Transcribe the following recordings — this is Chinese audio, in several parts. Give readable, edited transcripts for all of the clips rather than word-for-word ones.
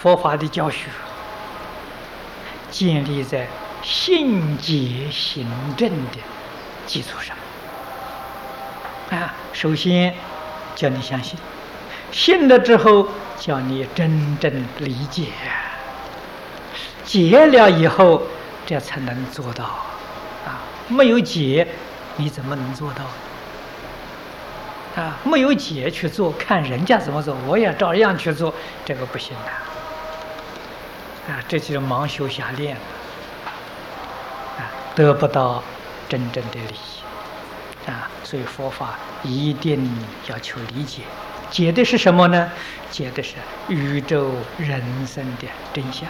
佛法的教学建立在信解行证的基础上。首先叫你相信，信了之后叫你真正理解，解了以后这才能做到。没有解你怎么能做到？没有解去做，看人家怎么做，我也照样去做，这个不行的。这就是盲修瞎练，得不到真正的利益。所以佛法一定要求理解，解的是什么呢？解的是宇宙人生的真相。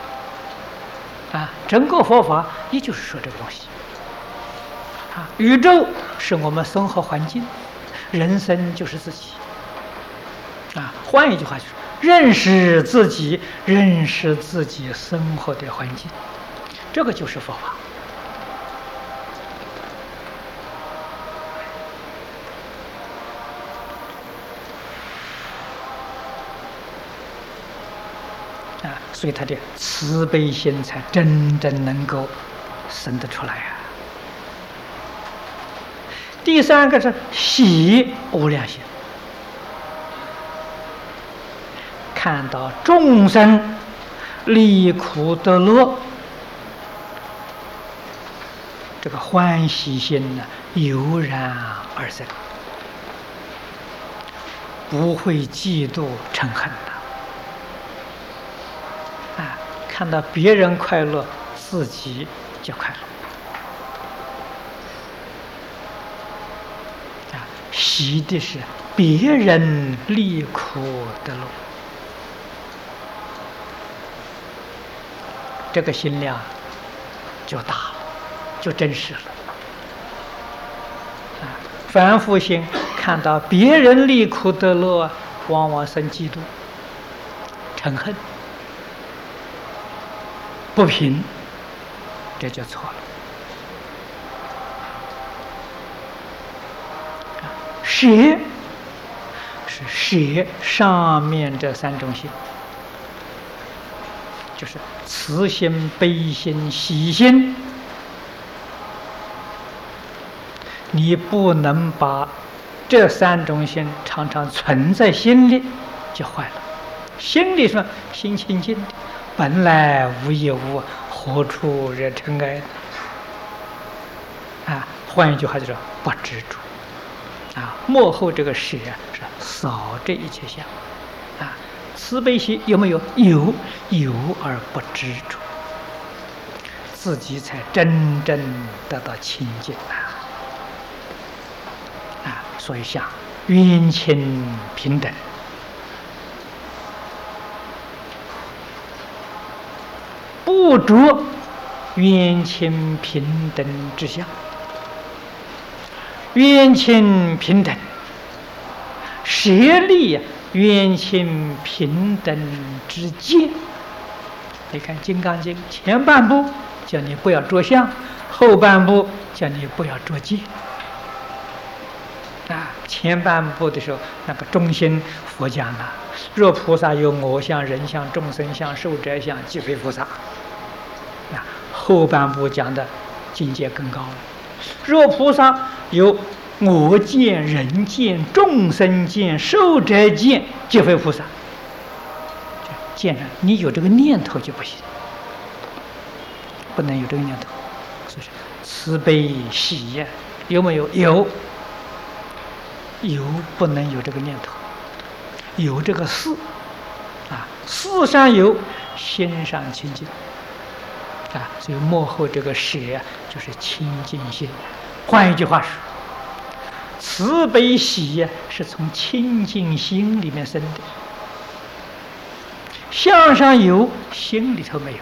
整个佛法也就是说这个东西。宇宙是我们生活环境，人生就是自己。换一句话就是认识自己，认识自己生活的环境，这个就是佛法。所以他的慈悲心才真正能够生得出来。第三个是喜无量心，看到众生离苦得乐，这个欢喜心呢油然而生，不会嫉妒嗔恨的。看到别人快乐，自己就快乐。喜的是别人离苦得乐，这个心量就大了，就真实了。凡夫心看到别人离苦得乐，往往生嫉妒、嗔恨、不平，这就错了。舍是舍上面这三种心，就是慈心、悲心、喜心。你不能把这三种心常常存在心里，就坏了。心里说心清净的，本来无一物，何处惹尘埃？换一句话就是不执着。幕后这个舍是扫这一切相。慈悲心有没有？有而不执着，自己才真正得到清净。所以像冤亲平等，不着冤亲平等之相。冤亲平等，舍立冤亲平等之见。你看《金刚经》前半部叫你不要着相，后半部叫你不要着见。前半部的时候，那个中心佛讲了：若菩萨有我相、人相、众生相、寿者相，即非菩萨。后半部讲的境界更高了。若菩萨有我见、人见、众生见、寿者见，即非菩萨。见人，你有这个念头就不行，不能有这个念头。所以慈悲喜有没有？有，不能有这个念头，有这个事。事上有，心上清净。所以幕后这个舍就是清净心。换一句话说，慈悲喜是从清净心里面生的，相上有，心里头没有，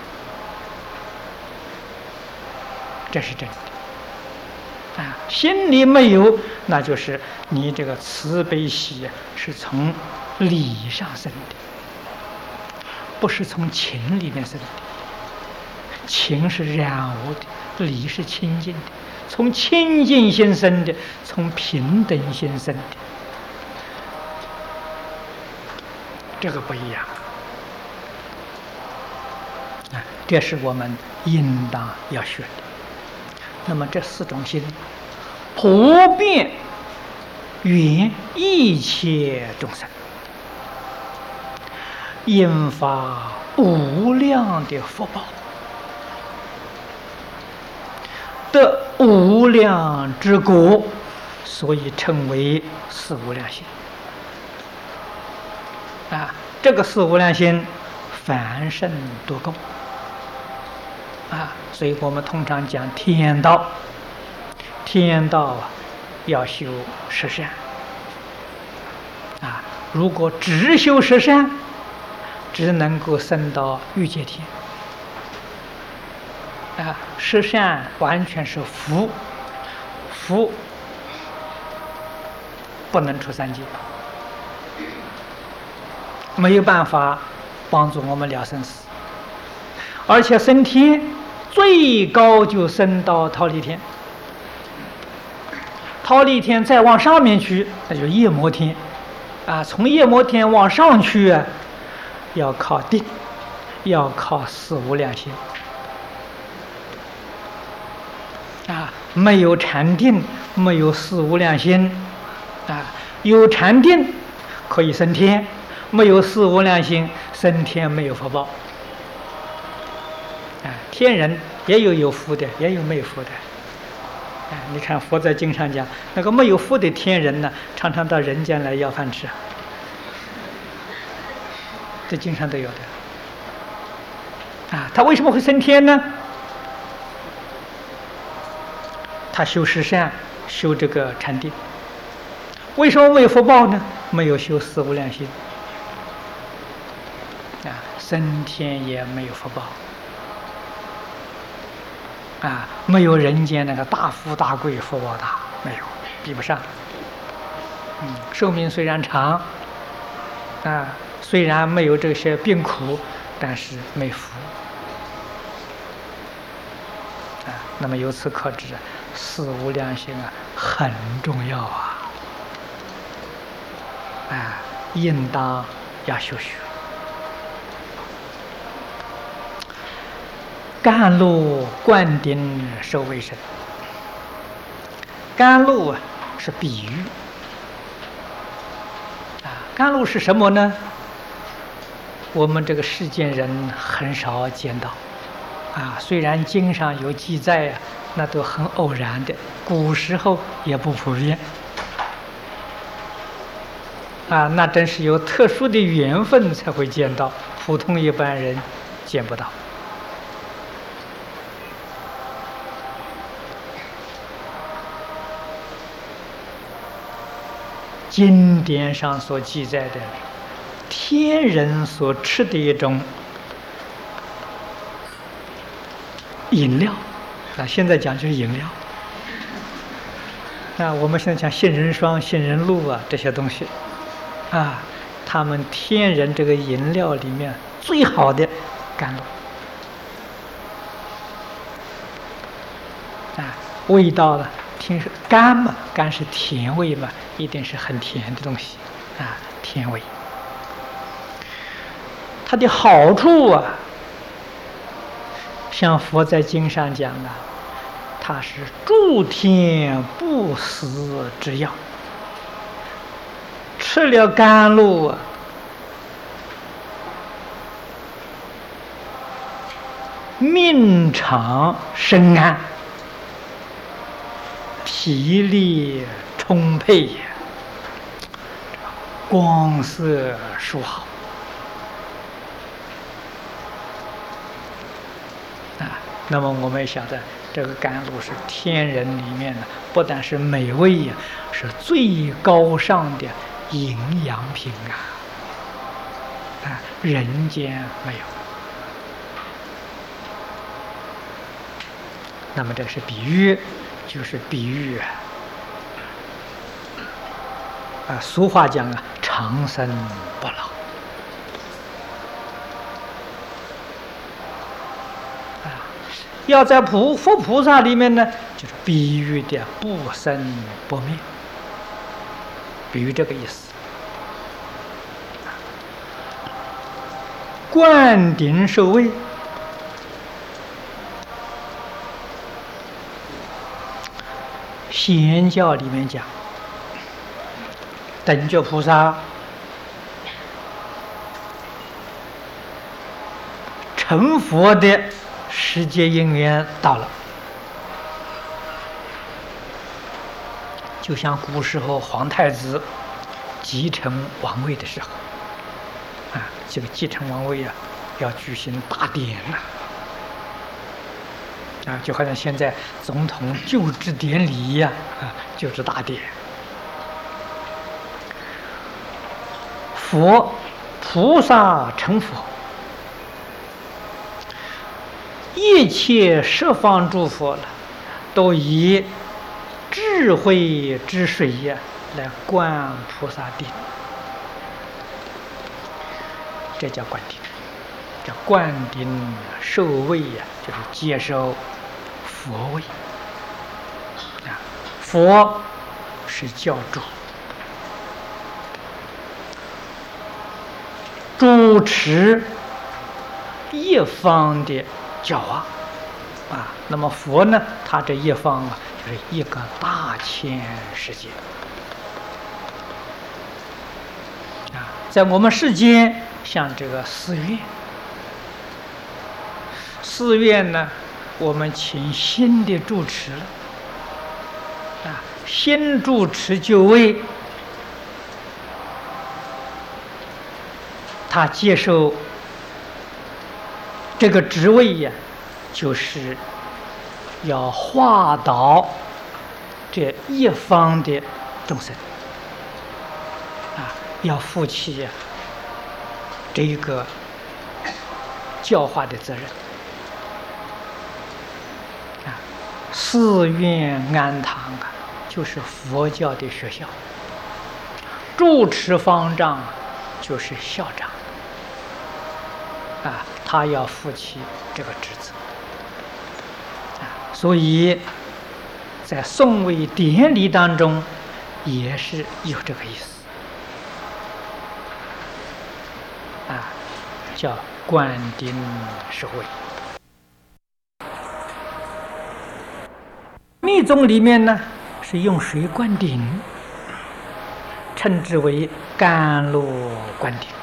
这是真的。心里没有，那就是你这个慈悲喜是从理上生的，不是从情里面生的。情是染污的，理是清净的，从清净心生的，从平等心生的，这个不一样。 这是我们应当要学的。那么这4种心，普遍圆一切众生，引发无量的福报，得无量之果，所以称为四无量心。这个四无量心，凡圣都够。所以我们通常讲天道，天道要修十善。如果只修十善，只能够升到欲界天。十善完全是福，福不能出三界，没有办法帮助我们了生死。而且升天最高就升到忉利天，忉利天再往上面去，那就是夜摩天。从夜摩天往上去要靠定，要靠四无量心。没有禅定，没有四无量心。有禅定可以升天，没有四无量心，升天没有福报。天人也有福的，也有没有福的。你看佛在经上讲，那个没有福的天人呢，常常到人间来要饭吃。这经上都有的。他为什么会升天呢？他修十善，修这个禅定。为什么没有福报呢？没有修四无量心。升天也没有福报。没有人间那个大富大贵，福报大，没有，比不上。寿命虽然长，虽然没有这些病苦，但是没福。那么由此可知，四无量心很重要应当要修学。甘露灌顶受为身。甘露是比喻。甘露是什么呢？我们这个世间人很少见到。虽然经上有记载那都很偶然的，古时候也不普遍。那真是有特殊的缘分才会见到，普通一般人见不到。经典上所记载的天人所吃的一种饮料，现在讲就是饮料。我们现在讲杏仁霜、杏仁露这些东西，他们天人这个饮料里面最好的甘露，味道呢？听说甘嘛，甘是甜味嘛，一定是很甜的东西，甜味。它的好处像佛在经上讲它是诸天不死之药。吃了甘露命长身安，体力充沛，光色殊好。那么我们晓得，这个甘露是天人里面不但是美味是最高尚的营养品人间没有。那么这是比喻，就是比喻俗话讲长生不老。要在佛菩萨里面呢，就是比喻的不生不灭，比喻这个意思。灌顶受位， 显教里面讲，等觉菩萨成佛的世界因缘到了，就像古时候皇太子继承王位的时候，这个继承王位要举行大典就好像现在总统就职典礼一样就职大典。佛菩萨成佛，一切十方诸佛了，都以智慧之水来灌菩萨定，这叫灌顶。这灌顶受位就是接受佛位佛是教主，主持一方的教化那么佛呢，他这一方就是一个大千世界在我们世间，像这个寺院，寺院呢，我们请新的住持了新住持就位，他接受这个职位就是要化导这一方的众生要负起这一个教化的责任寺院庵堂就是佛教的学校，住持方丈就是校长他要负起这个职责所以在诵位典礼当中也是有这个意思叫灌顶受位。密宗里面呢是用水灌顶，称之为甘露灌顶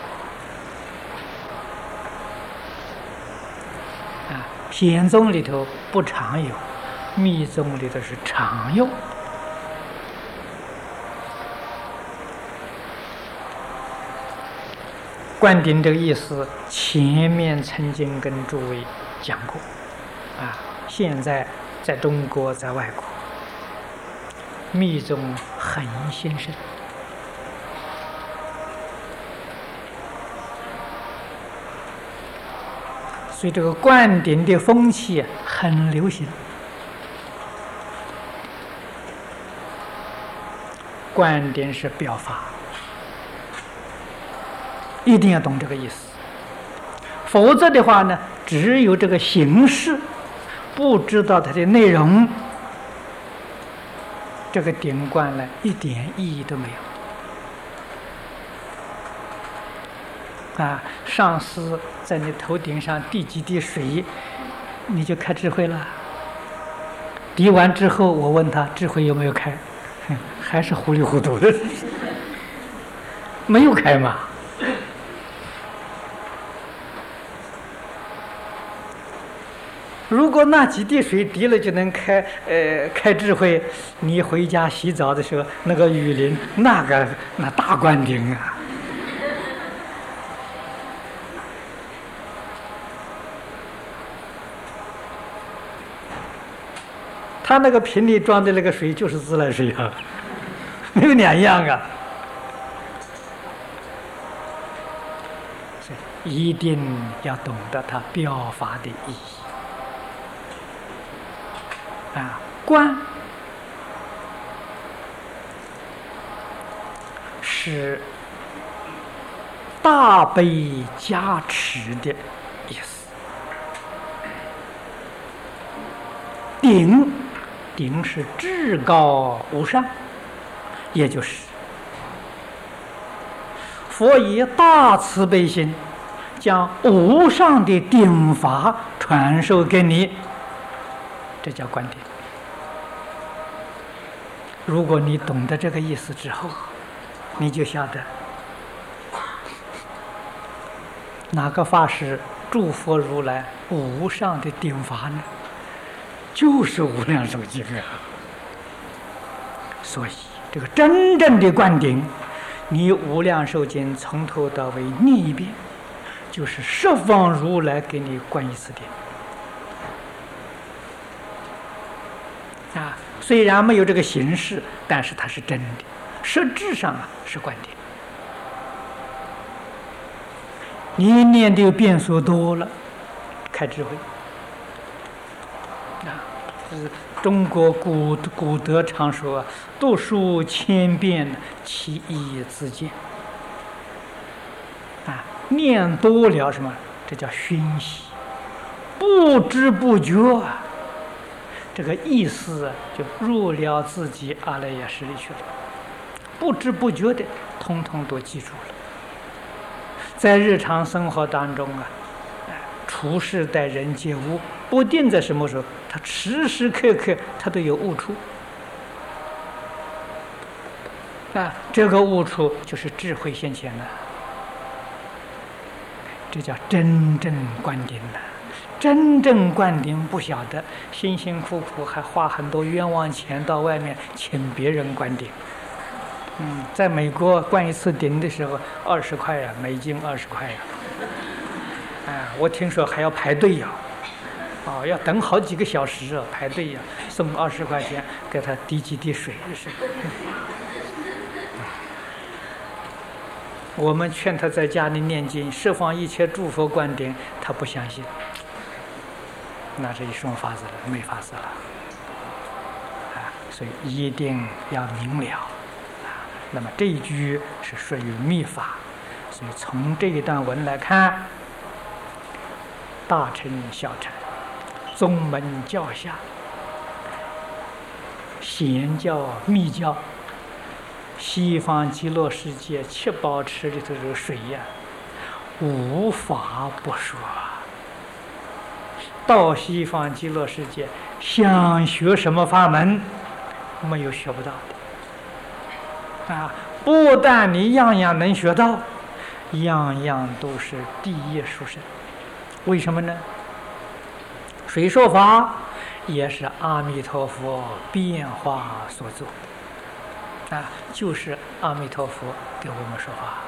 显宗里头不常有，密宗里头是常用灌顶这个意思，前面曾经跟诸位讲过现在在中国，在外国，密宗很兴盛所以这个灌顶的风气很流行。灌顶是表法，一定要懂这个意思，否则的话呢，只有这个形式，不知道它的内容，这个顶灌呢一点意义都没有上师在你头顶上滴几滴水，你就开智慧了。滴完之后，我问他智慧有没有开，还是糊里糊涂的，没有开嘛。如果那几滴水滴了就能开智慧，你回家洗澡的时候，那个雨淋，那大灌顶他那个瓶里装的那个水就是自来水没有两样所以一定要懂得它表法的意义观是大悲加持的意思，顶是至高无上，也就是佛以大慈悲心将无上的顶法传授给你，这叫灌顶如果你懂得这个意思之后，你就晓得哪个法师诸佛如来无上的顶法呢？就是无量寿经啊！所以这个真正的灌顶，你无量寿经从头到尾念一遍，就是十方如来给你灌一次顶啊！虽然没有这个形式，但是它是真的，实质上是灌顶。你念的遍数多了，开智慧啊！中国古德常说：“读书千遍，其义自见。”啊，念多了什么？这叫熏习，不知不觉啊，这个意思就入了自己阿赖耶识里去了，不知不觉的，通通都记住了。在日常生活当中啊，处事待人接物，不定在什么时候，他时时刻刻他都有悟处啊，这个悟处就是智慧现前了，这叫真正灌顶了。真正灌顶不晓得，辛辛苦苦还花很多冤枉钱到外面请别人灌顶。在美国灌一次顶的时候20块呀，美金20块呀。我听说还要排队呀，要等好几个小时啊，排队呀，送20块钱给他滴几滴水是。我们劝他在家里念经，释放一切诸佛灌顶，他不相信，那是一种法子了，没法子了所以一定要明了那么这一句是属于密法，所以从这一段文来看，大乘小乘、宗门教下、显教密教、西方极乐世界七宝池里头这个水呀，无法不说。到西方极乐世界，想学什么法门，没有学不到的不但你样样能学到，样样都是第一殊胜。为什么呢？谁说法也是阿弥陀佛变化所做就是阿弥陀佛给我们说法。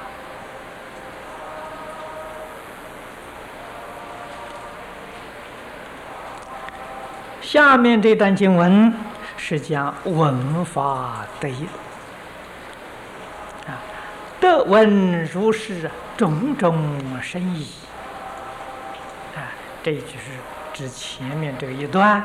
下面这段经文是讲闻法得业得闻如是种种深意这就是指前面这一段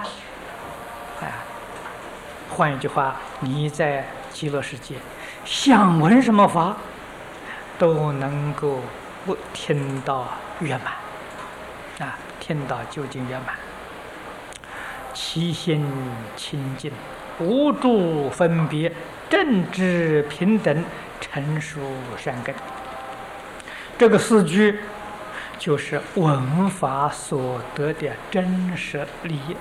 换一句话，你在极乐世界想闻什么法，都能够听到圆满听到究竟圆满，其心清净，无诸分别，正知平等，成熟善根。这个4句就是闻法所得的真实利益。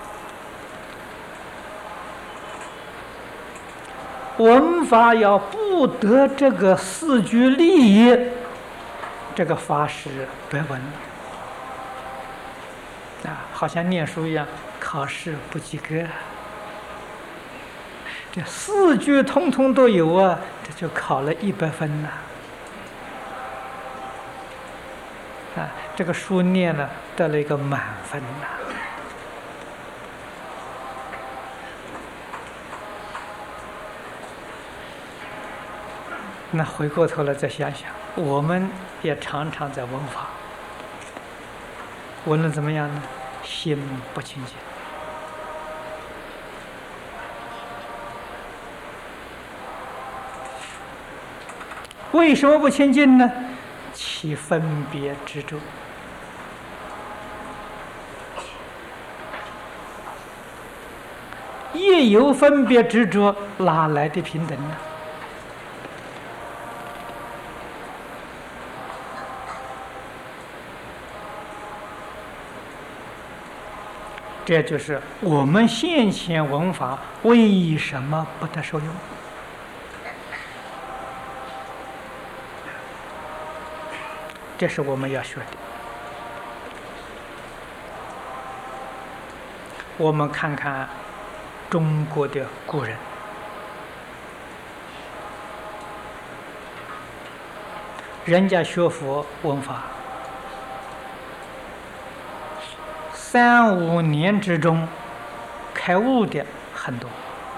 闻法要不得这个4句利益，这个法是白闻好像念书一样，考试不及格。这4句通通都有这就考了100分了这个书念了得了一个满分了。那回过头来再想想，我们也常常在闻法，闻了怎么样呢？心不清净。为什么不清净呢？起分别执着。一有分别执着，哪来的平等呢？ 这就是我们现前闻法为什么不得受用。这是我们要学的。我们看看中国的古人，人家学佛闻法，3、5年之中开悟的很多。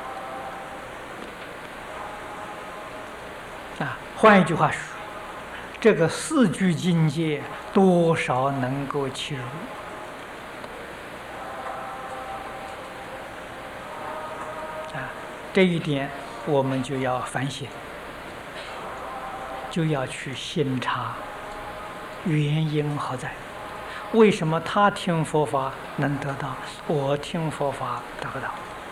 换一句话说，这个4句境界多少能够契入。这一点我们就要反省，就要去心查原因何在？为什么他听佛法能得到，我听佛法得不到？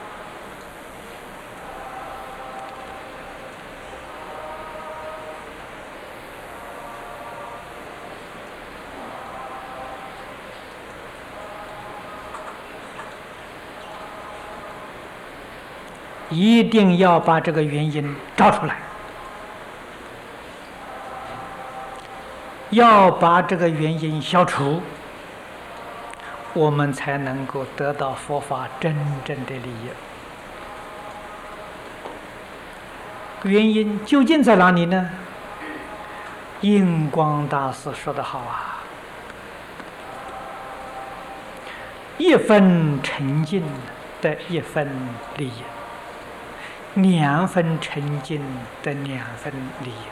一定要把这个原因找出来，要把这个原因消除，我们才能够得到佛法真正的利益。原因究竟在哪里呢？印光大师说得好啊，一分沉静得一分利益，2分沉静得2分利益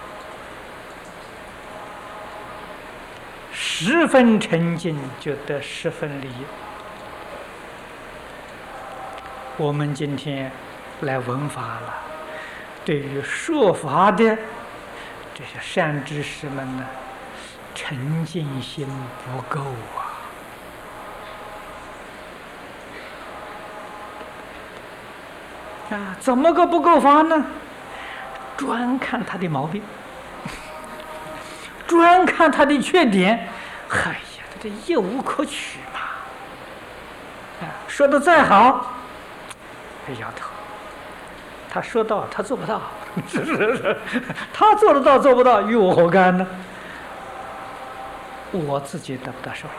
，10分沉静就得10分利益。我们今天来闻法了，对于说法的这些善知识们呢，沉静心不够啊。怎么个不够法呢？专看他的毛病，专看他的缺点，哎呀，这一无可取嘛！说的再好，摇头。他说到，他做不到，是，他做得到做不到，与我何干呢？我自己得不到受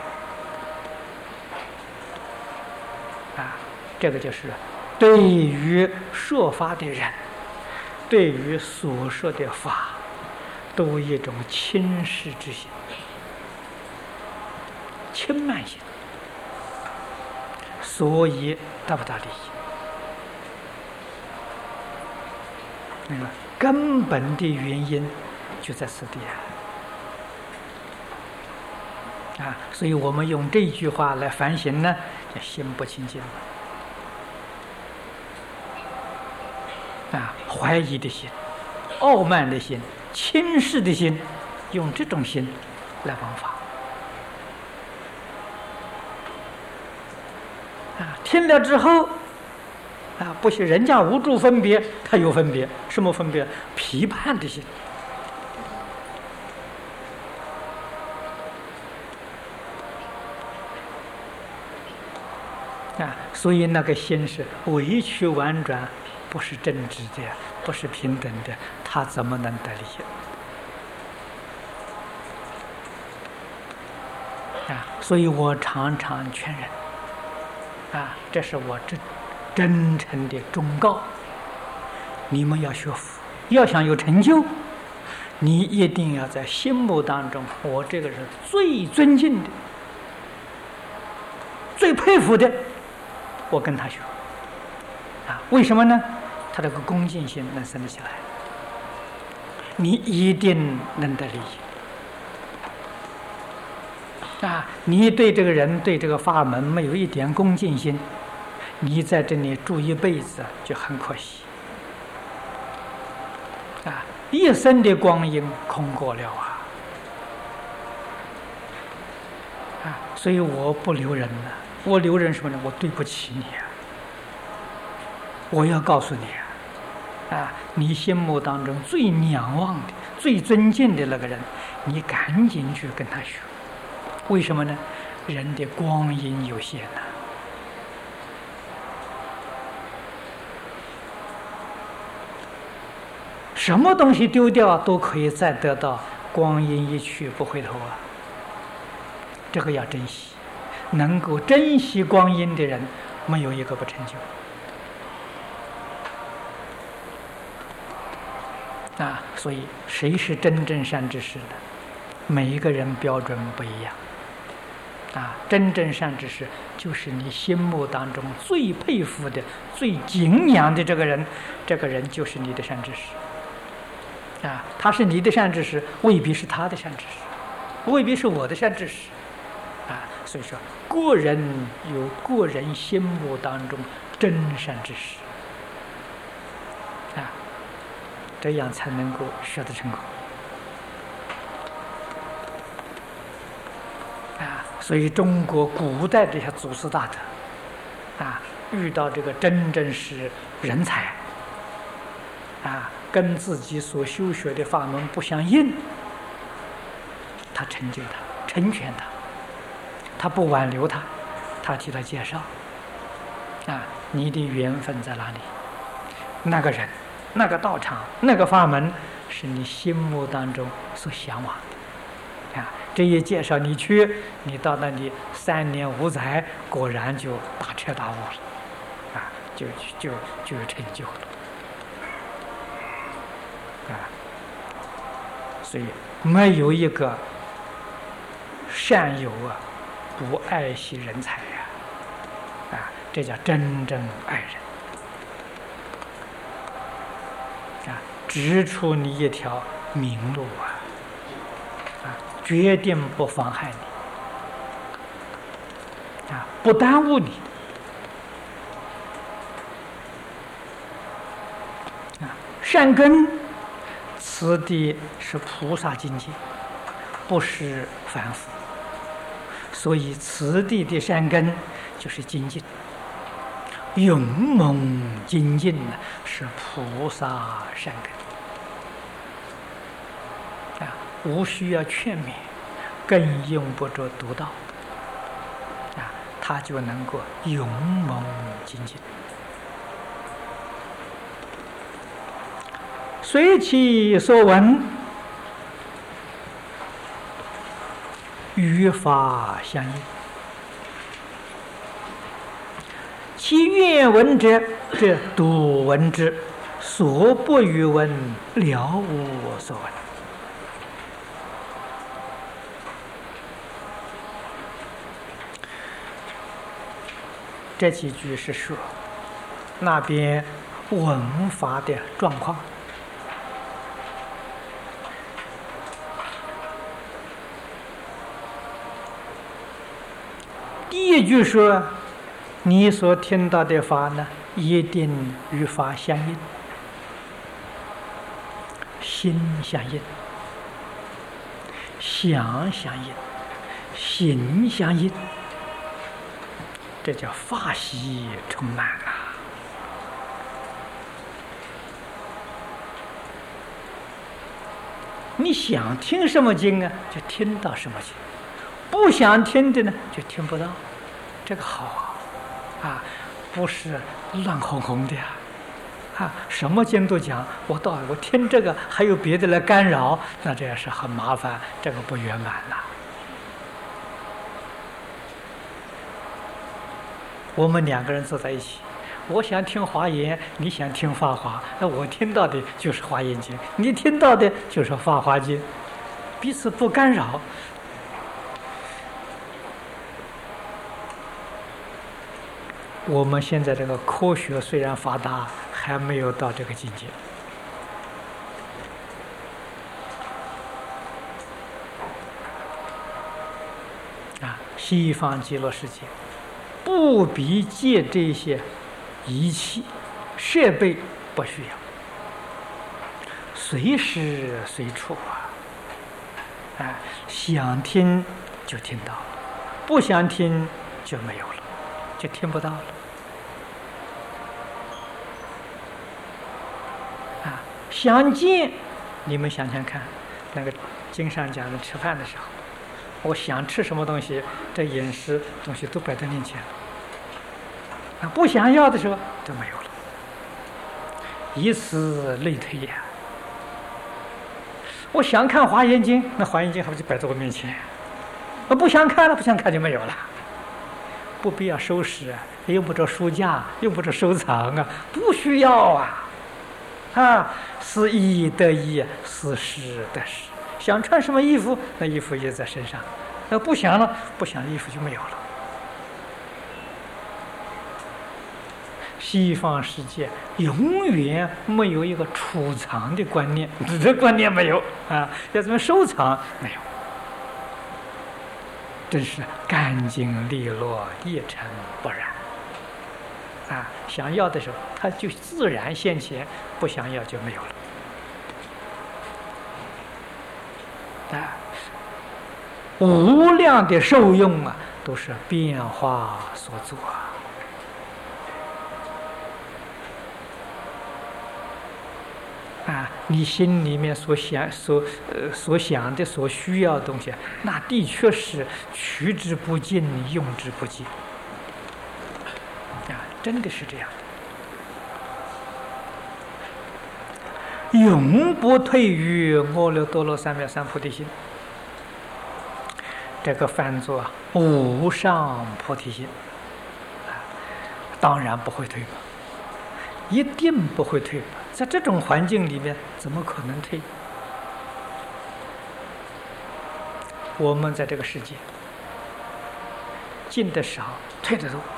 益。这个就是对于说法的人，对于所说的法，都一种轻视之心、轻慢心，所以得不到利益。根本的原因就在此地所以我们用这句话来反省呢，就心不清净了。怀疑的心、傲慢的心、轻视的心，用这种心来闻法。听了之后不是人家无助分别，他有分别。什么分别？批判的心。所以那个心是委曲婉转，不是正直的，不是平等的，他怎么能得利益？所以我常常劝人，这是我真诚的忠告：你们要学佛，要想有成就，你一定要在心目当中，我这个人最尊敬的、最佩服的，我跟他学。为什么呢？他这个恭敬心能生得起来，你一定能得利益。你对这个人、对这个法门没有一点恭敬心，你在这里住一辈子就很可惜。一生的光阴空过了所以我不留人了。我留人什么呢？我对不起你我要告诉你你心目当中最仰望的、最尊敬的那个人，你赶紧去跟他学。为什么呢？人的光阴有限什么东西丢掉都可以再得到，光阴一去不回头啊！这个要珍惜，能够珍惜光阴的人，没有一个不成就。所以谁是真正善知识呢？每一个人标准不一样。真正善知识就是你心目当中最佩服的、最敬仰的这个人，这个人就是你的善知识。他是你的善知识，未必是他的善知识，未必是我的善知识。所以说，个人有个人心目当中真善知识。这样才能够学得成功。所以中国古代这些祖师大德，遇到这个真正是人才，跟自己所修学的法门不相应，他成就他，成全他，他不挽留他，他替他介绍。你的缘分在哪里？那个人。那个道场，那个法门，是你心目当中所向往的。这一介绍你去，你到那里3年5载，果然就大彻大悟了，就有成就了。所以没有一个善友不爱惜人才这叫真正爱人。指出你一条明路决定不妨害你不耽误你善根，此地是菩萨境界，不是凡夫，所以此地的善根就是精进。勇猛精进是菩萨善根无需要劝勉，更用不着读道他就能够勇猛精进。随其所闻，与法相应。其愿闻者，则笃闻之；所不与闻，了无所闻。这几句是说那边闻法的状况。第一句说，你所听到的法呢，一定与法相应，心相应，想相应，行相应，这叫法喜充满你想听什么经就听到什么经，不想听的呢，就听不到。这个好不是乱哄哄的什么经都讲，我听这个还有别的来干扰，那这也是很麻烦，这个不圆满我们2个人坐在一起，我想听华严，你想听法华，那我听到的就是华严经，你听到的就是法华经，彼此不干扰。我们现在这个科学虽然发达，还没有到这个境界。西方极乐世界不必借这些仪器设备，不需要，随时随处想听就听到了，不想听就没有了，就听不到了。想见，你们想想看，那个经上讲的吃饭的时候，我想吃什么东西，这饮食东西都摆在面前了，不想要的时候就没有了。以此类推我想看《华严经》，那《华严经》还不就摆在我面前？我不想看了，不想看就没有了，不必要收拾啊，用不着书架，用不着收藏啊，不需要啊。是衣得衣，是食得食。想穿什么衣服，那衣服也在身上。那不想了，不想衣服就没有了。西方世界永远没有一个储藏的观念，这观念没有啊，要怎么收藏没有？真是干净利落，一尘不染。想要的时候，它就自然现前；不想要就没有了。无量的受用啊，都是变化所作你心里面所想、所想的、所需要的东西，那的确是取之不尽，用之不尽。真的是这样的，永不退于阿耨多罗三藐三菩提心。这个翻作无上菩提心，当然不会退吧，一定不会退吧。在这种环境里面，怎么可能退？我们在这个世界进的少，退的多。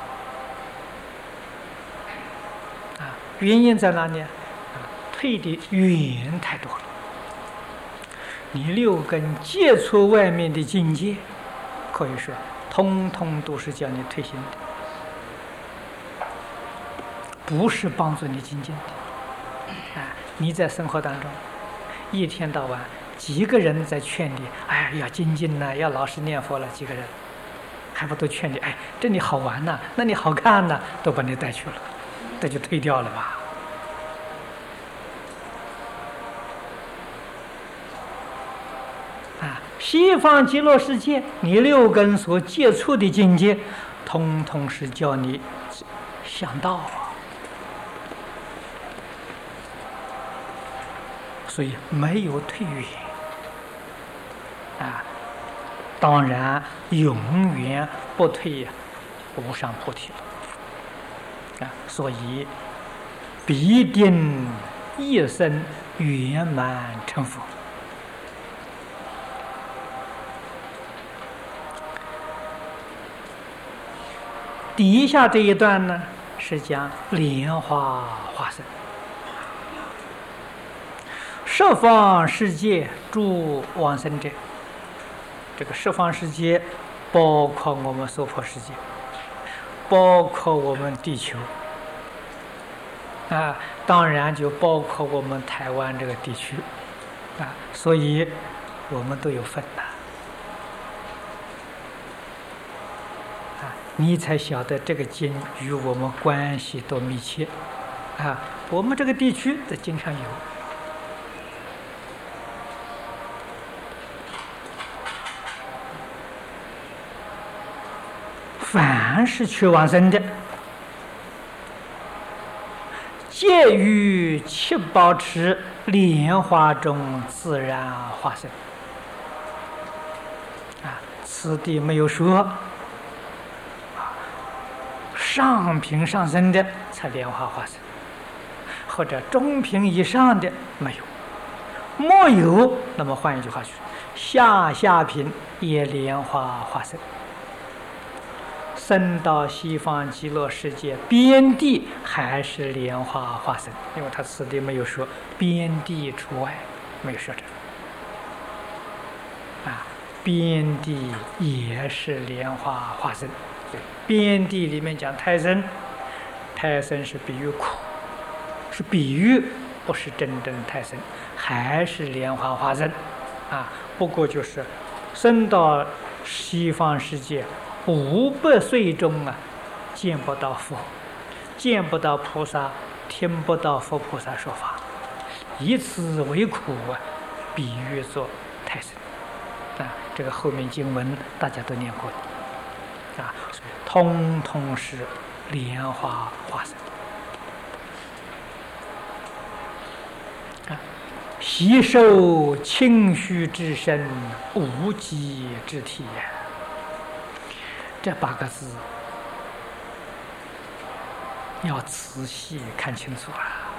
原因在哪里？退的远太多了。你六根接触外面的境界，可以说通通都是叫你退心的，不是帮助你精进的。你在生活当中，一天到晚几个人在劝你，要精进呐，要老实念佛了，几个人还不都劝你，这里好玩呐，那里好看呐，都把你带去了。这就退掉了吧。西方极乐世界，你六根所接触的境界，通通是叫你向道所以没有退远当然永远不退无上菩提了。所以必定一生圆满成佛。底下这一段呢，是讲莲花化身，十方世界诸往生者。这个十方世界包括我们娑婆世界，包括我们地球当然就包括我们台湾这个地区所以我们都有份你才晓得这个经与我们关系多密切我们这个地区在经上有。凡是去往生的，皆于七宝池莲花中自然化身此地没有说上品上生的才莲花化身，或者中品以上的没有，没有，那么换一句话说，下品也莲花化身。升到西方极乐世界边地还是莲花化身，因为他此地没有说边地除外，没有说这边地也是莲花化身。边地里面讲胎生，胎生是比喻苦，是比喻，不是真正胎生，还是莲花化身不过就是升到西方世界500岁中见不到佛，见不到菩萨，听不到佛菩萨说法，以此为苦比喻作胎生这个后面经文大家都念过的通通是莲花化身习受清虚之身，无极之体呀。这8个字要仔细看清楚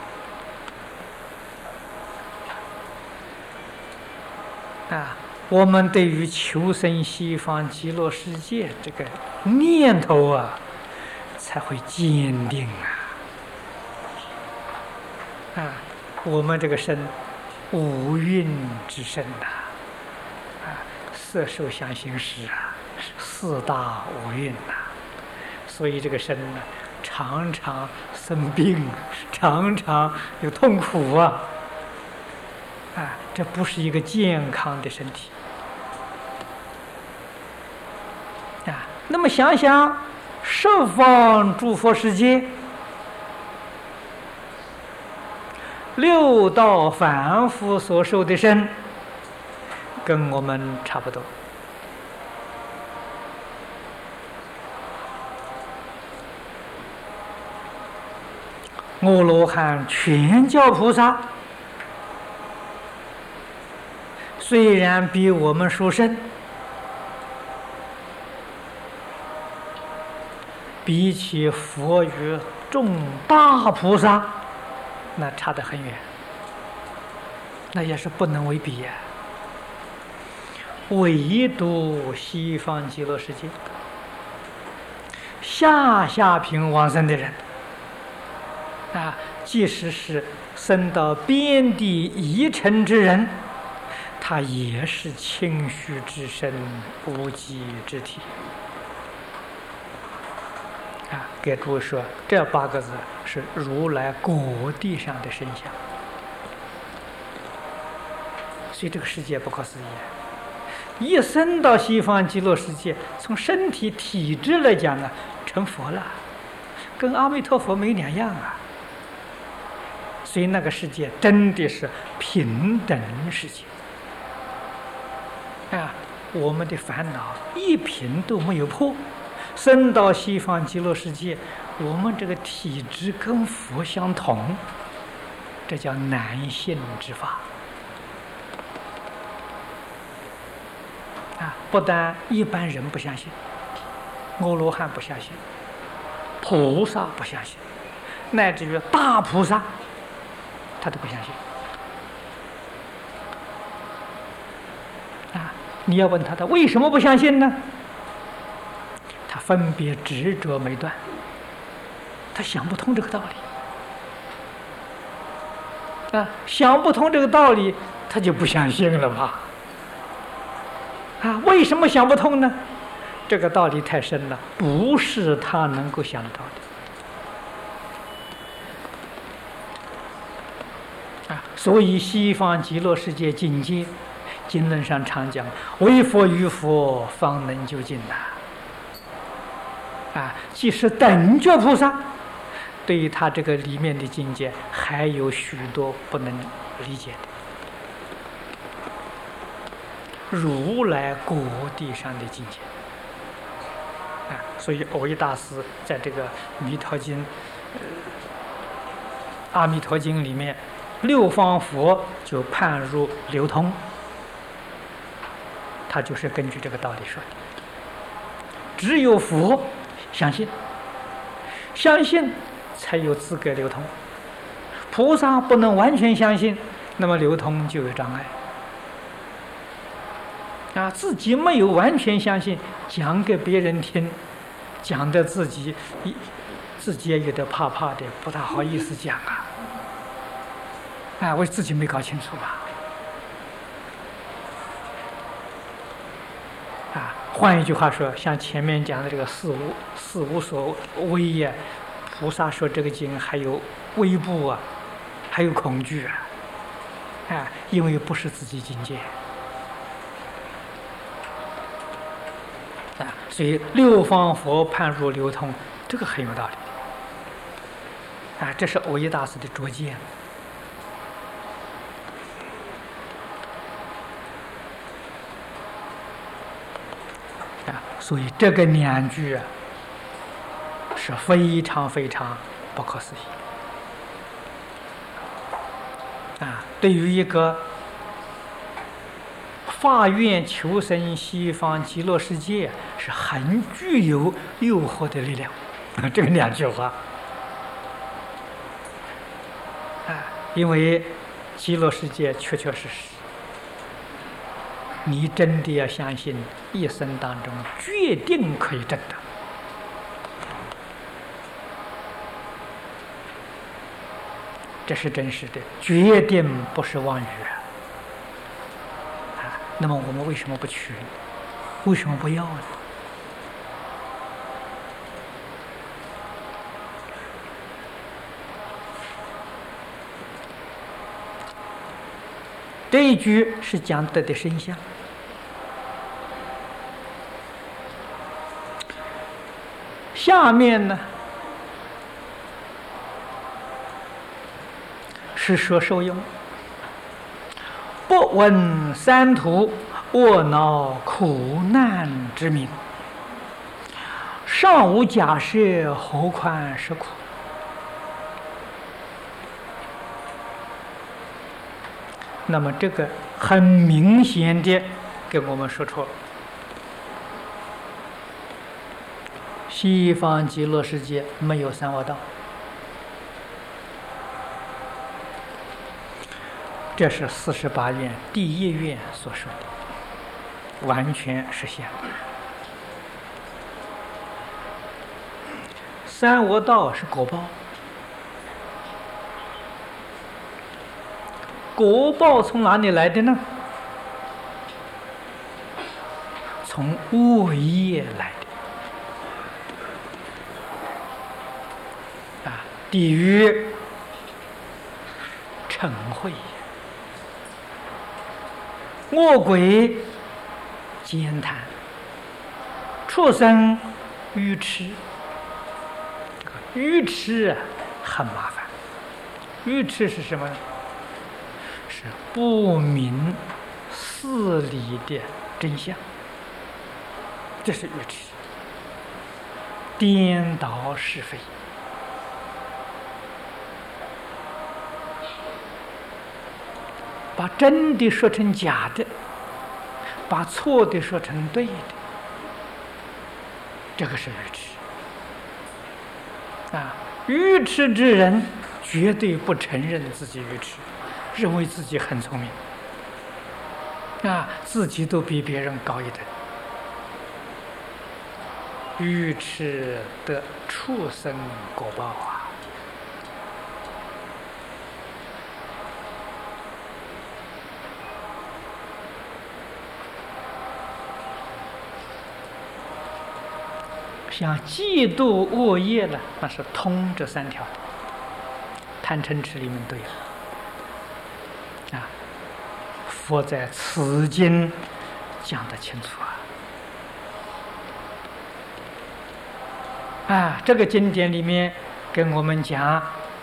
啊！我们对于求生西方极乐世界这个念头啊，才会坚定啊！我们这个身，五蕴之身色受想行识4大五蕴所以这个身呢，常常生病，常常有痛苦这不是一个健康的身体那么想想十方诸佛世界6道凡夫所受的身，跟我们差不多。阿罗汉、全教菩萨虽然比我们殊胜，比起佛与众大菩萨，那差得很远，那也是不能为比呀。唯独西方极乐世界下品往生的人即使是生到边地一尘之人，他也是清虚之身，无极之体给诸位说，这8个字是如来果地上的身相，所以这个世界不可思议。一生到西方极乐世界，从身体体质来讲成佛了，跟阿弥陀佛没两样所以那个世界真的是平等世界我们的烦恼一品都没有破，生到西方极乐世界，我们这个体质跟佛相同，这叫难信之法不但一般人不相信，阿罗汉不相信，菩萨不相信，乃至于大菩萨他都不相信你要问他为什么不相信呢？他分别执着没断，他想不通这个道理想不通这个道理，他就不相信了吧为什么想不通呢？这个道理太深了，不是他能够想得到的所以西方极乐世界境界，经论上常讲，唯佛与佛方能究竟即使等觉菩萨对于他这个里面的境界还有许多不能理解的，如来果地上的境界所以藕益大师在这个弥陀经阿弥陀经里面6方佛就判入流通，他就是根据这个道理说的。只有佛相信才有资格流通，菩萨不能完全相信，那么流通就有障碍自己没有完全相信，讲给别人听，讲的自己也有点怕怕的，不大好意思讲我自己没搞清楚换一句话说，像前面讲的这个四无所畏呀，菩萨说这个经还有畏怖还有恐惧因为不是自己境界所以6方佛判入流通，这个很有道理这是藕益大师的拙见所以这个2句是非常非常不可思议对于一个发愿求生西方极乐世界是很具有诱惑的力量。这2句话因为极乐世界确确实实，你真的要相信，一生当中决定可以证得。这是真实的，决定不是妄语那么我们为什么不去？为什么不要呢？这一句是讲得的身相，下面呢是说受用。不闻三途卧恼苦难之名，尚无假设，何况是苦？那么这个很明显的给我们说出了，西方极乐世界没有三恶道，这是48愿第1愿所说的，完全实现了。三恶道是果报，果报从哪里来的呢？从恶业来的。地狱、嗔恚、恶鬼、奸贪、畜生、愚痴。愚痴很麻烦。愚痴是什么呢？是不明事理的真相，这是愚痴，颠倒是非，把真的说成假的，把错的说成对的，这个是愚痴。愚痴之人绝对不承认自己愚痴，认为自己很聪明，自己都比别人高一等。愚痴得畜生果报像嫉妒恶业呢，那是通这3条的，贪嗔痴里面都有。佛在此经讲得清楚这个经典里面跟我们讲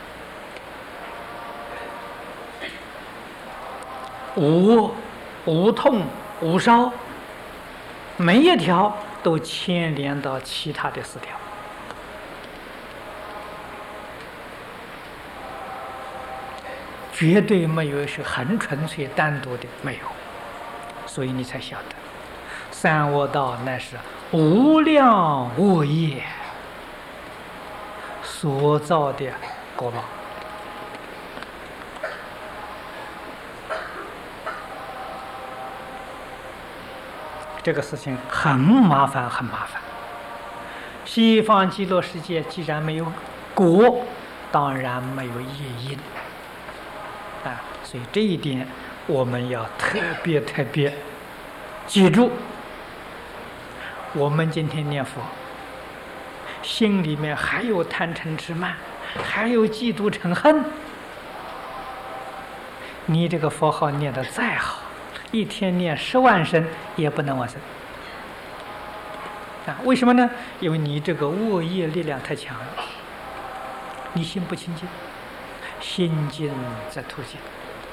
无痛无烧，每一条都牵连到其他的4条。绝对没有是很纯粹单独的，没有。所以你才晓得三恶道乃是无量恶业所造的果报。这个事情很麻烦，很麻烦。西方极乐世界既然没有果，当然没有业因所以这一点我们要特别记住。我们今天念佛，心里面还有贪嗔痴慢，还有嫉妒嗔恨，你这个佛号念得再好，一天念10万声也不能往生为什么呢？因为你这个恶业力量太强了，你心不清净，心净则土净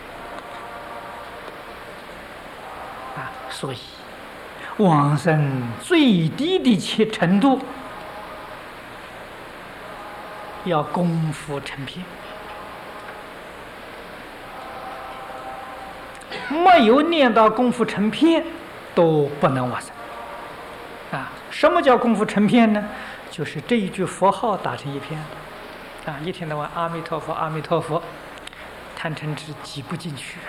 所以往生最低的程度要功夫成片没有念到功夫成片，都不能往生。什么叫功夫成片呢？就是这一句佛号打成一片，一天到晚阿弥陀佛，阿弥陀佛，贪嗔痴挤不进去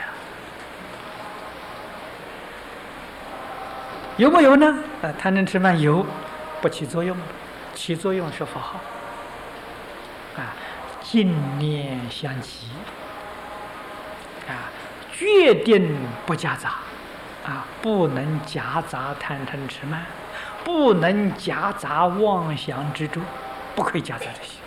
有没有呢？贪嗔痴慢有，不起作用，起作用是佛号。净念相继，决定不夹杂，不能夹杂贪嗔痴慢，不能夹杂妄想执着，不可以夹杂这些。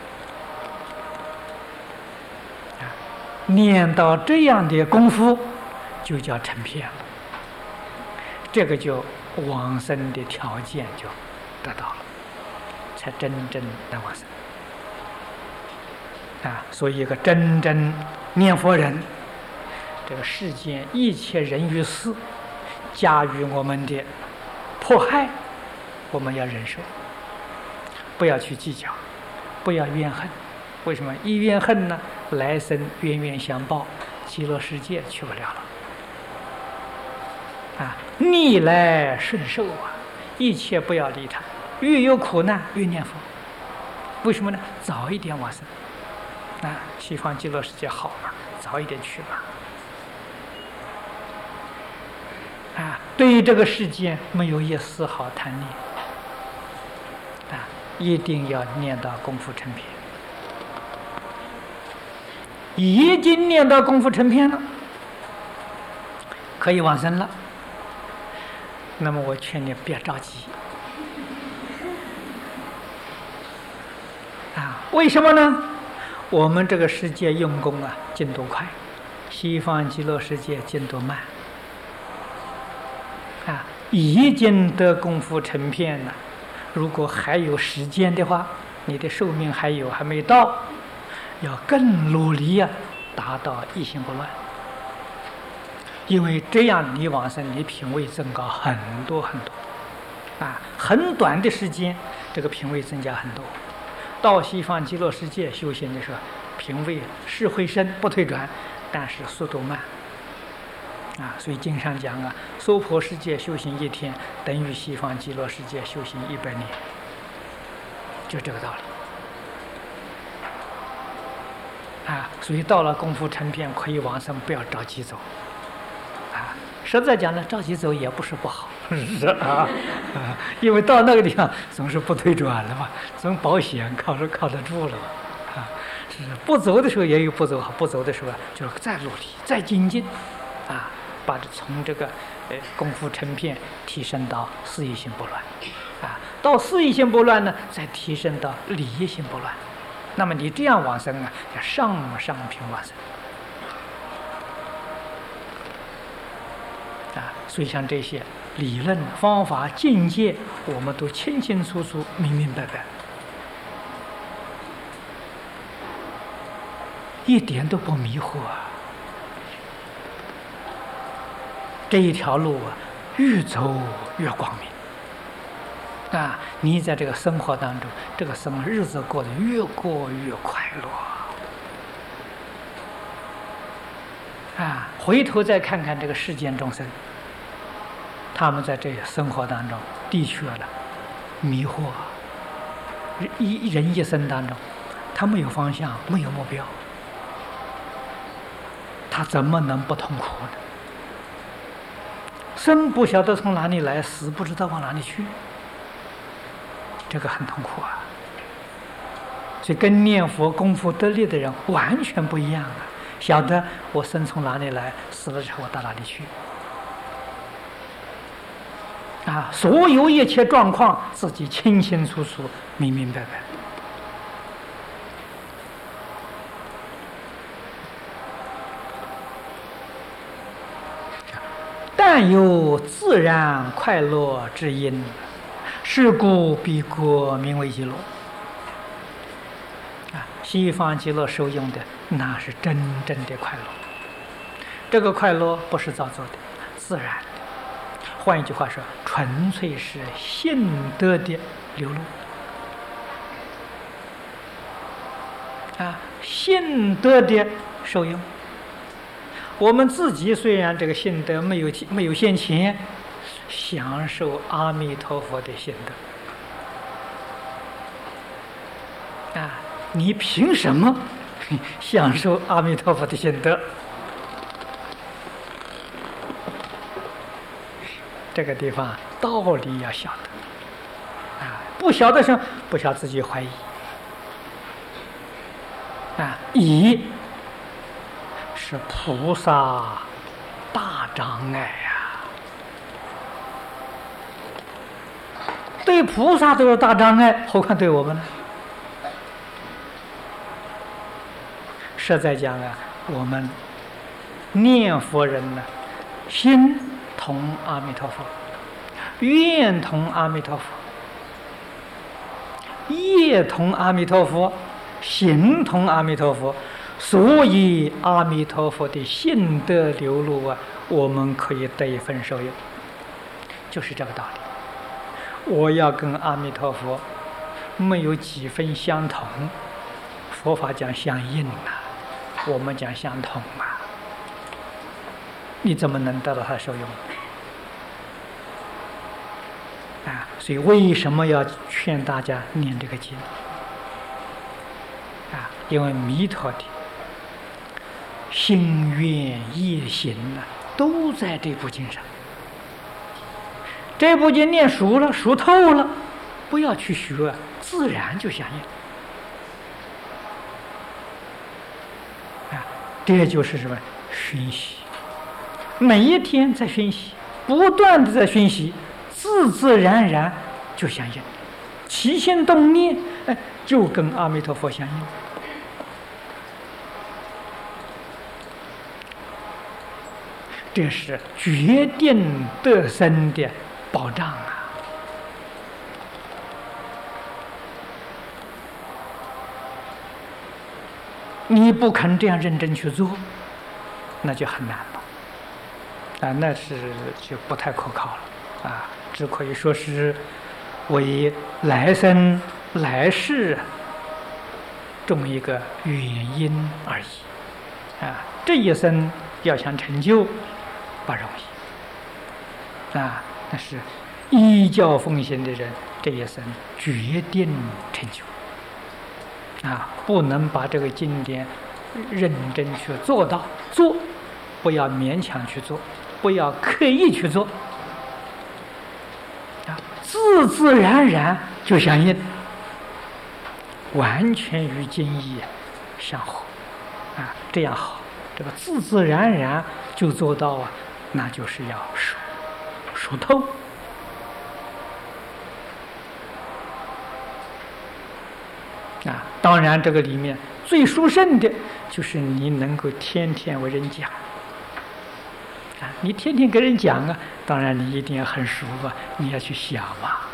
念到这样的功夫，就叫成片了。这个就往生的条件就得到了，才真正的往生。所以一个真正念佛人，这个世间一切人与事加于我们的迫害，我们要忍受，不要去计较，不要怨恨。为什么？一怨恨呢，来生冤冤相报，极乐世界去不了了。逆来顺受一切不要理他，越有苦难越念佛。为什么呢？早一点往生。西方极乐世界好嘛，早一点去吧。对于这个世界没有一丝毫贪念，一定要念到功夫成片。已经念到功夫成片了，可以往生了。那么我劝你别着急。为什么呢？我们这个世界用功进度快，西方极乐世界进度慢。已经得功夫成片了，如果还有时间的话，你的寿命还没到，要更努力达到一心不乱。因为这样你往生，你品位增高很多很多。很短的时间，这个品位增加很多。到西方极乐世界修行的时候，品位是会升不退转，但是速度慢。所以经上讲娑婆世界修行一天，等于西方极乐世界修行100年，就这个道理。所以到了功夫成片可以往生，不要着急走。实在讲呢，着急走也不是不好，因为到那个地方总是不退转了嘛，总保险靠得住了嘛。是不走的时候也有不走好，不走的时候就是再努力再精进，把从这个功夫成片提升到事业心不乱，到事业心不乱呢，再提升到理业心不乱。那么你这样往生叫上品往生。所以像这些理论、方法、境界，我们都清清楚楚、明明白白，一点都不迷惑这一条路越走越光明。你在这个生活当中，这个日子过得越过越快乐。回头再看看这个世间众生，他们在这生活当中的确迷惑。人一生当中，他没有方向，没有目标，他怎么能不痛苦呢？生不晓得从哪里来，死不知道往哪里去，这个很痛苦所以跟念佛功夫得力的人完全不一样晓得我生从哪里来，死了之后我到哪里去所有一切状况自己清清楚楚、明明白白。但有自然快乐之因，是故彼国名为极乐。西方极乐受用的那是真正的快乐，这个快乐不是造作的，自然的。换一句话说，纯粹是性德的流露性德的受用。 我们自己虽然这个信德没有现前，享受阿弥陀佛的信德啊！你凭什么享受阿弥陀佛的信德？这个地方道理要晓得啊！不晓得时候，不晓得自己怀疑啊！疑是菩萨大障碍呀，对菩萨都是大障碍，何况对我们呢？实在讲啊，我们念佛人呢，心同阿弥陀佛，愿同阿弥陀佛，业同阿弥陀佛，行同阿弥陀佛，所以阿弥陀佛的信德流露啊，我们可以得一份受用，就是这个道理。我要跟阿弥陀佛没有几分相同，佛法讲相应啊，我们讲相同啊，你怎么能得到他受用啊？所以为什么要劝大家念这个经啊？因为弥陀的心愿业行啊，都在这部经上。这部经念熟了，熟透了，不要去学，自然就相应。啊，这就是什么？熏习，每一天在熏习，不断的在熏习，自自然然就相应，起心动念，就跟阿弥陀佛相应。这是决定得生的保障啊！你不肯这样认真去做，那就很难了啊！那是就不太可靠了啊！只可以说是为来生来世这么一个原因而已啊！这一生要想成就不容易啊！但是依教奉行的人，这一生决定成就啊！不能把这个经典认真去做到，不要勉强去做，不要刻意去做啊！自自然然就相应，完全与经义相合啊！这样好，这个自自然然就做到啊，那就是要熟透。啊，当然这个里面最殊胜的就是你能够天天为人讲啊，你天天给人讲啊，当然你一定要很熟啊，你要去想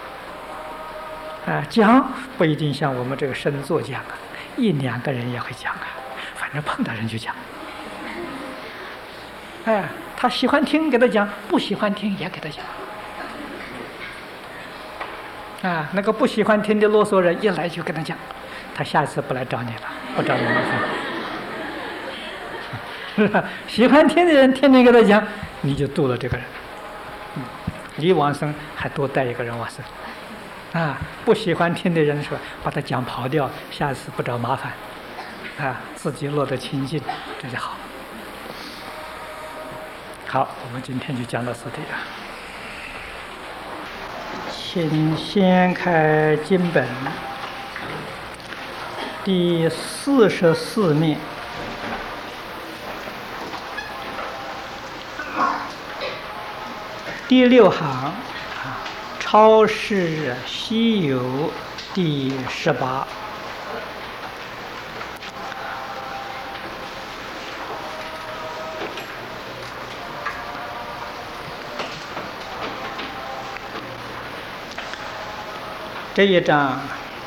啊，讲不一定像我们这个生座讲啊，1、2个人也会讲啊，反正碰到人就讲。他喜欢听给他讲，不喜欢听也给他讲。啊，那个不喜欢听的啰嗦人一来就跟他讲，他下次不来找你了，不找你麻烦。是吧？喜欢听的人天天给他讲，你就度了这个人。你往生还多带一个人往生。啊，不喜欢听的人说把他讲跑掉，下次不找麻烦。啊，自己落得清净，这就好。好，我们今天就讲到此地了。请先开经本第44面，第6行，超世稀有第18。这一章，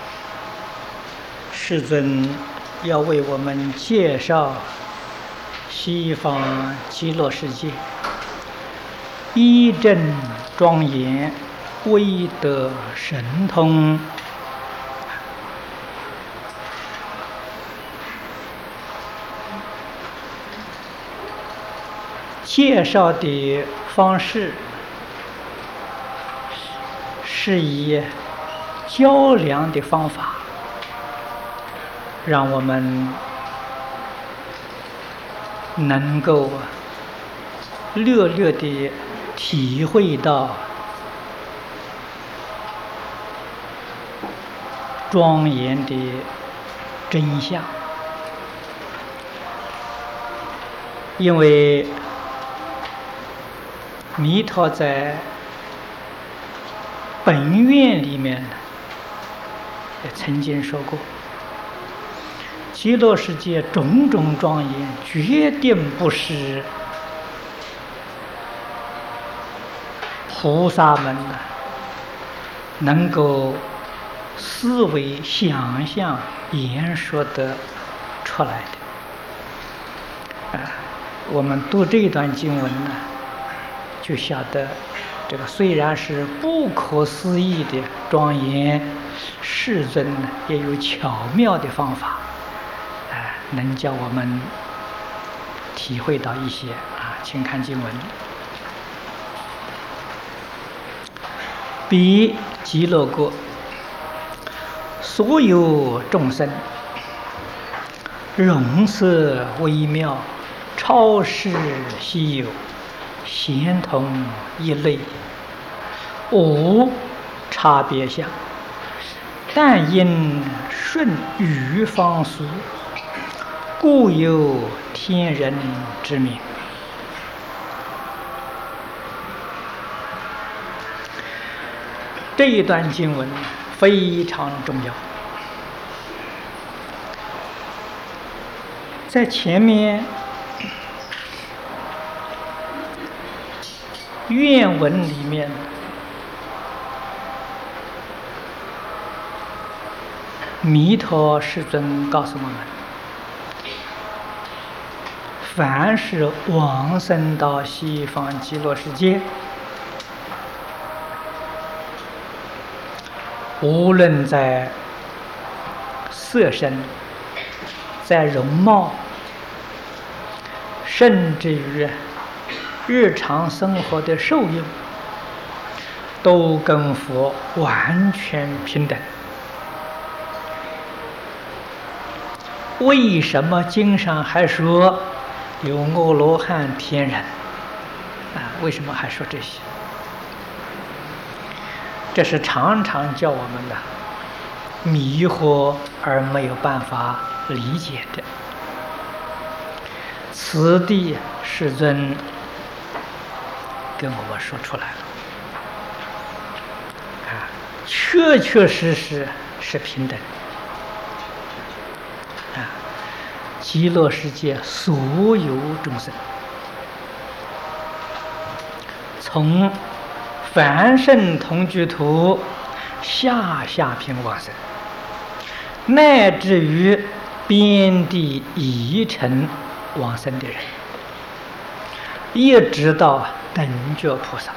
世尊要为我们介绍西方极乐世界一真庄严、威德神通， 介绍的方式是以较量的方法，让我们能够略略地体会到庄严的真相。因为弥陀在本愿里面也曾经说过，极乐世界种种庄严，决定不是菩萨们能够思维、想象、言说得出来的。我们读这一段经文呢，就晓得这个虽然是不可思议的庄严，世尊呢也有巧妙的方法，能叫我们体会到一些请看经文。彼极乐国所有众生，容色微妙，超世稀有，咸同一类，无差别相，但因顺语方俗，故有天人之名。这一段经文非常重要。在前面愿文里面，弥陀世尊告诉我们，凡是往生到西方极乐世界，无论在色身，在容貌，甚至于日常生活的受用，都跟佛完全平等。为什么经上还说有阿罗汉、天人？为什么还说这些？这是常常叫我们的迷惑而没有办法理解的。此地世尊跟我们说出来了，确确实实是平等。极乐世界所有众生，从凡圣同居土下品往生，乃至于边地一尘往生的人，一直到等觉菩萨，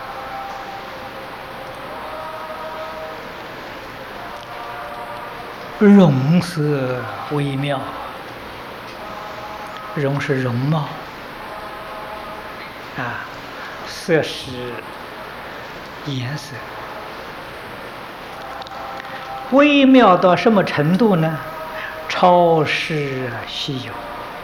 容色微妙。容是容貌，色是颜色，微妙到什么程度呢？超世稀有。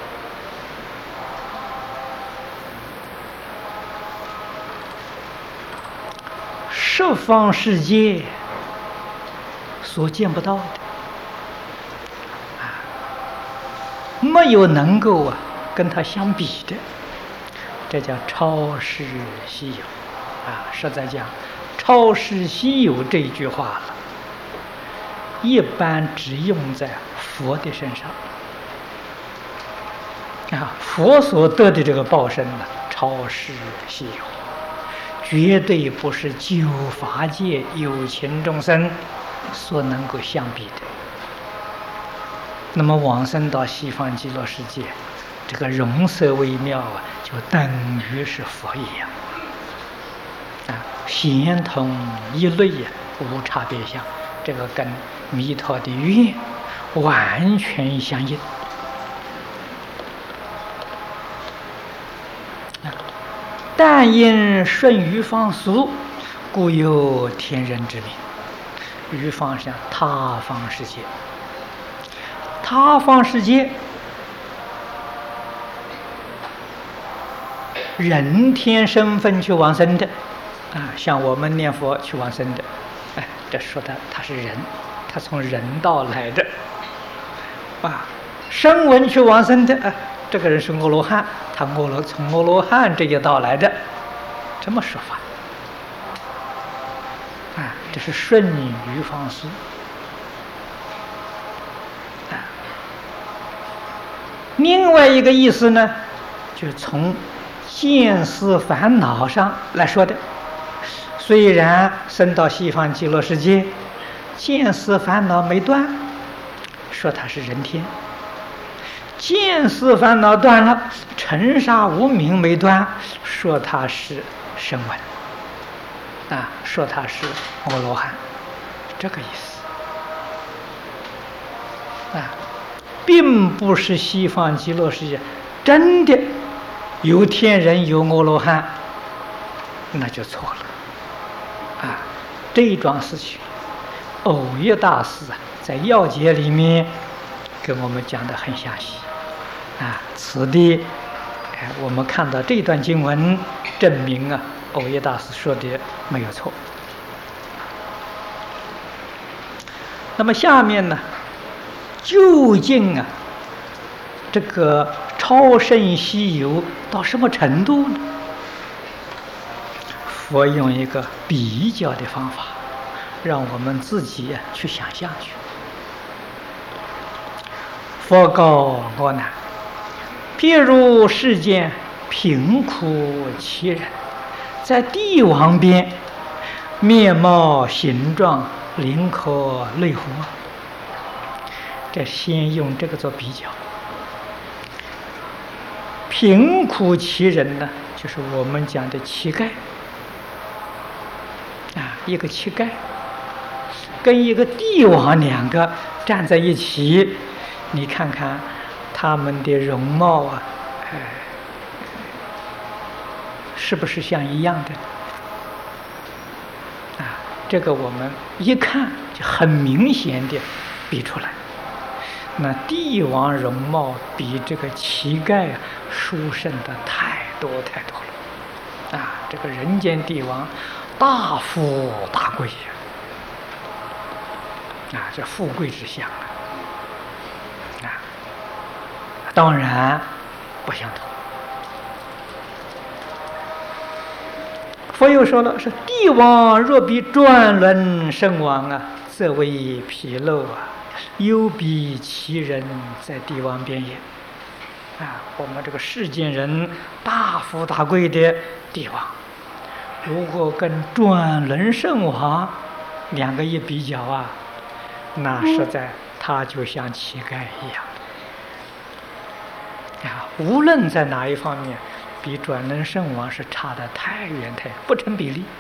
十方世界所见不到的，没有能够跟它相比的，这叫超世稀有。实在讲，超世稀有这句话了，一般只用在佛的身上。佛所得的这个报身呢，超世稀有，绝对不是九法界有情众生所能够相比的。那么往生到西方极乐世界，这个容色微妙就等于是佛一样，咸同一类无差别相，这个跟弥陀的愿完全相应。 但因顺于方俗，故有天人之名。于方是他方世界，他方世界人天身份去往生的像我们念佛去往生的，这说他是人，他从人道来的声闻去往生的这个人是阿罗汉，他从阿罗汉这一道来的，这么说法这是顺于方式另外一个意思呢，就是从见思烦恼上来说的。虽然升到西方极乐世界，见思烦恼没断，说他是人天；见思烦恼断了，尘沙无明没断，说他是声闻说他是阿罗汉，这个意思并不是西方极乐世界真的有天人有阿罗汉，那就错了这一桩事情藕益大师在要解里面跟我们讲得很详细此地我们看到这段经文证明藕益大师说的没有错。那么下面呢，究竟这个超胜稀有到什么程度呢？佛用一个比较的方法，让我们自己去想象去。佛告阿难：譬如世间贫苦其人，在帝王边，面貌形状灵可类乎。这先用这个做比较。贫苦其人呢，就是我们讲的乞丐一个乞丐跟一个帝王两个站在一起，你看看他们的容貌是不是像一样的这个我们一看就很明显的比出来。那帝王容貌比这个乞丐殊胜的太多太多了这个人间帝王大富大贵这富贵之相当然不相同。佛又说了，是帝王若比转轮圣王则为疲陋犹比其人在帝王边也我们这个世间人大富大贵的帝王，如果跟转轮圣王两个一比较那实在他就像乞丐一样无论在哪一方面，比转轮圣王是差得太远太远，不成比例。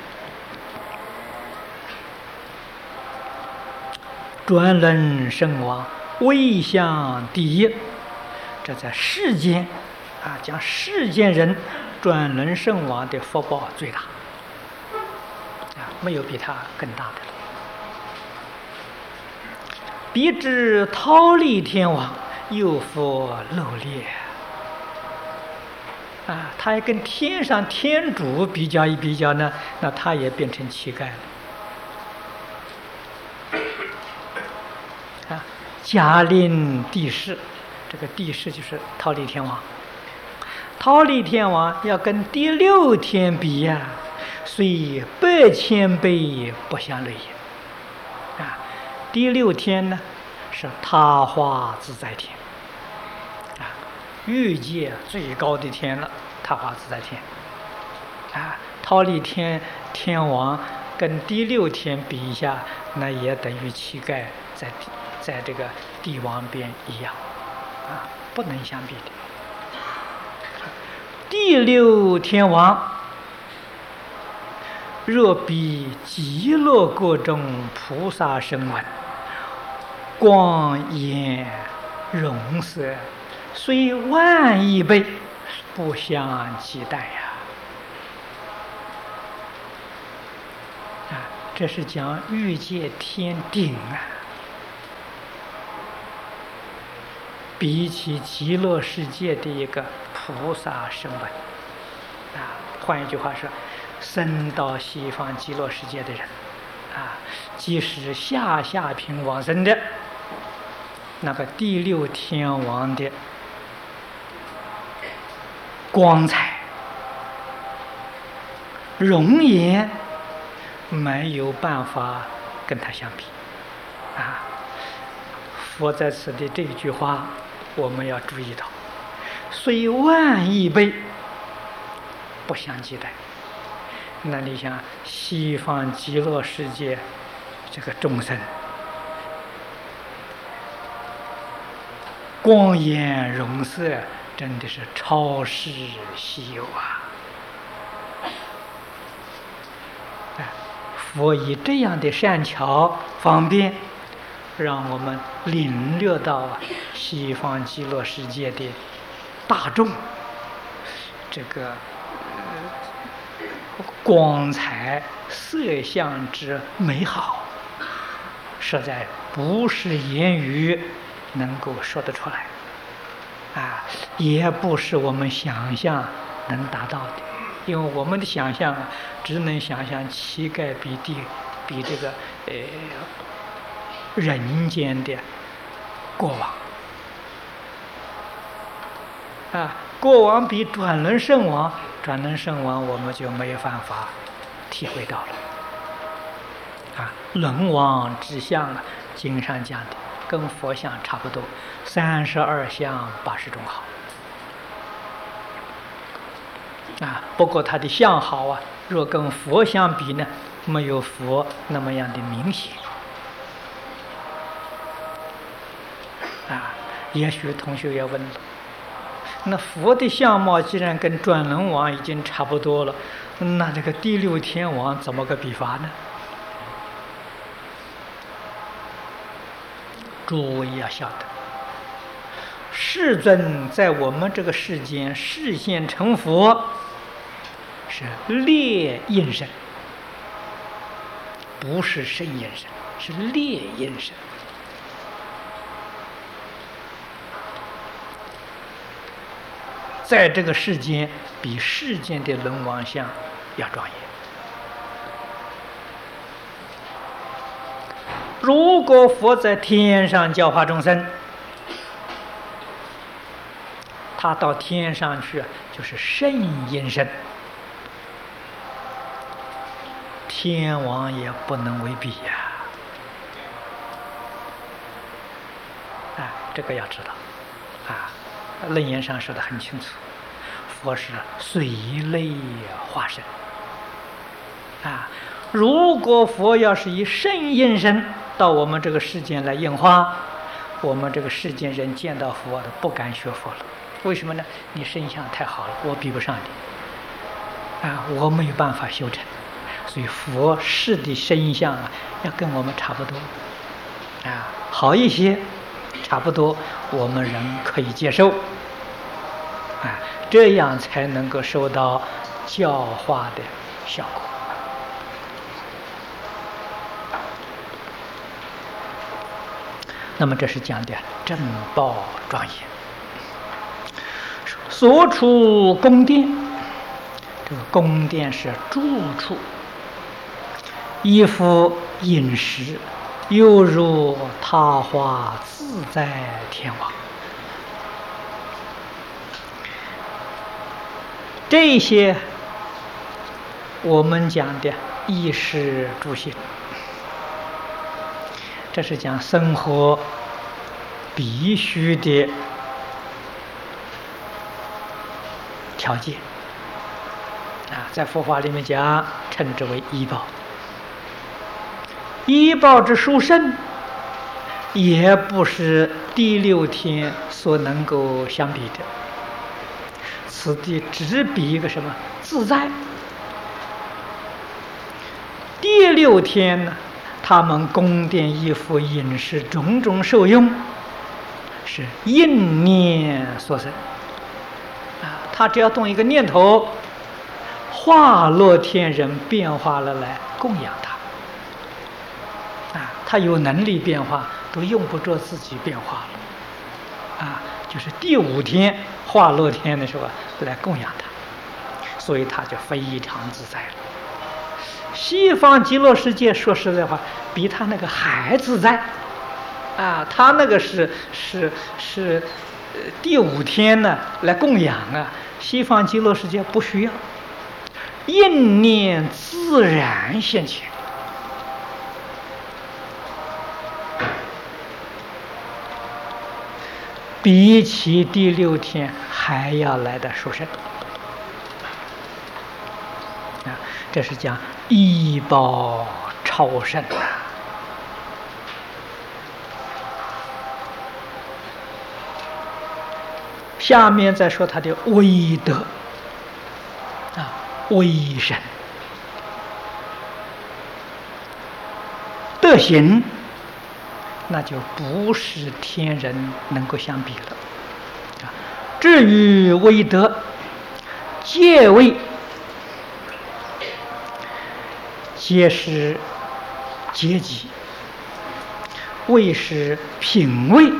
转轮圣王位相第一，这在世间讲世间人，转轮圣王的福报最大没有比他更大的了。比之忉利天王又复漏劣他也跟天上天主比较一比较呢，那他也变成乞丐了迦陵帝释，这个帝释就是忉利天王。忉利天王要跟第六天比虽8,000倍不相类也第六天呢是他化自在天欲界最高的天了，他化自在天忉利天王跟第六天比一下，那也等于乞丐在这个帝王边一样不能相比的。第六天王若比极乐国中菩萨声闻，光颜容色虽10000倍，不相及待这是讲欲界天顶啊。比起极乐世界的一个菩萨声闻啊，换一句话说，生到西方极乐世界的人啊，即使下品往生的那个第六天王的光彩容颜，没有办法跟他相比啊。佛在此的这句话我们要注意到，虽万亿倍不相及待。那你想西方极乐世界这个众生光颜容色真的是超世稀有啊！佛以这样的善巧方便，让我们领略到西方极乐世界的大众这个光彩色相之美好，实在不是言语能够说得出来啊，也不是我们想象能达到的。因为我们的想象只能想象膝盖比这个人间的过往啊，过往比转轮圣王我们就没有办法体会到了啊。轮王之相啊，经上讲的跟佛像差不多，32相80种好啊。不过它的相好啊，若跟佛相比呢，没有佛那么样的明显啊。也许同学也问了，那佛的相貌既然跟转轮王已经差不多了，那这个第六天王怎么个比法呢？诸位要晓得，世尊在我们这个世间示现成佛，是烈焰身，不是圣焰身，是烈焰身。在这个世间，比世间的轮王像要庄严。如果佛在天上教化众生，他到天上去就是圣焰身，天王也不能为比呀！这个要知道啊。楞严上说得很清楚，佛是随类化身啊。如果佛要是以圣焰身到我们这个世间来应化，我们这个世间人见到佛的不敢学佛了。为什么呢？你身相太好了，我比不上你啊，我没有办法修成。所以佛是的身相啊，要跟我们差不多啊，好一些，差不多我们人可以接受啊，这样才能够收到教化的效果。那么这是讲的正报庄严，所处宫殿，这个宫殿是住处，衣服饮食犹如他化自在天王。这些我们讲的衣食住行，这是讲生活必须的条件啊，在佛法里面讲，称之为依报。依报之殊胜，也不是第六天所能够相比的。此地只比一个什么自在。第六天呢，他们宫殿衣服饮食种种受用，是应念所生啊。他只要动一个念头，化乐天人变化了来供养他他有能力变化，都用不着自己变化了，就是第5天化乐天的时候来供养他，所以他就非常自在了。西方极乐世界说实在话，比他那个还自在，他那个是第5天呢来供养西方极乐世界不需要，应念自然现前。比起第6天还要来的殊胜，这是讲依报超胜下面再说他的威德威神德行，那就不是天人能够相比了。至于威德，戒位皆是阶级，位是品位，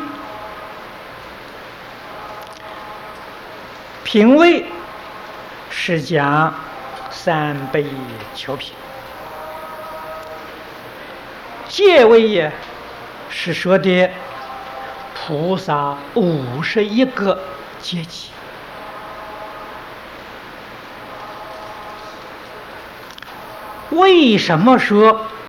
品位是讲3辈求品，戒位也是说的菩萨51个阶级。为什么说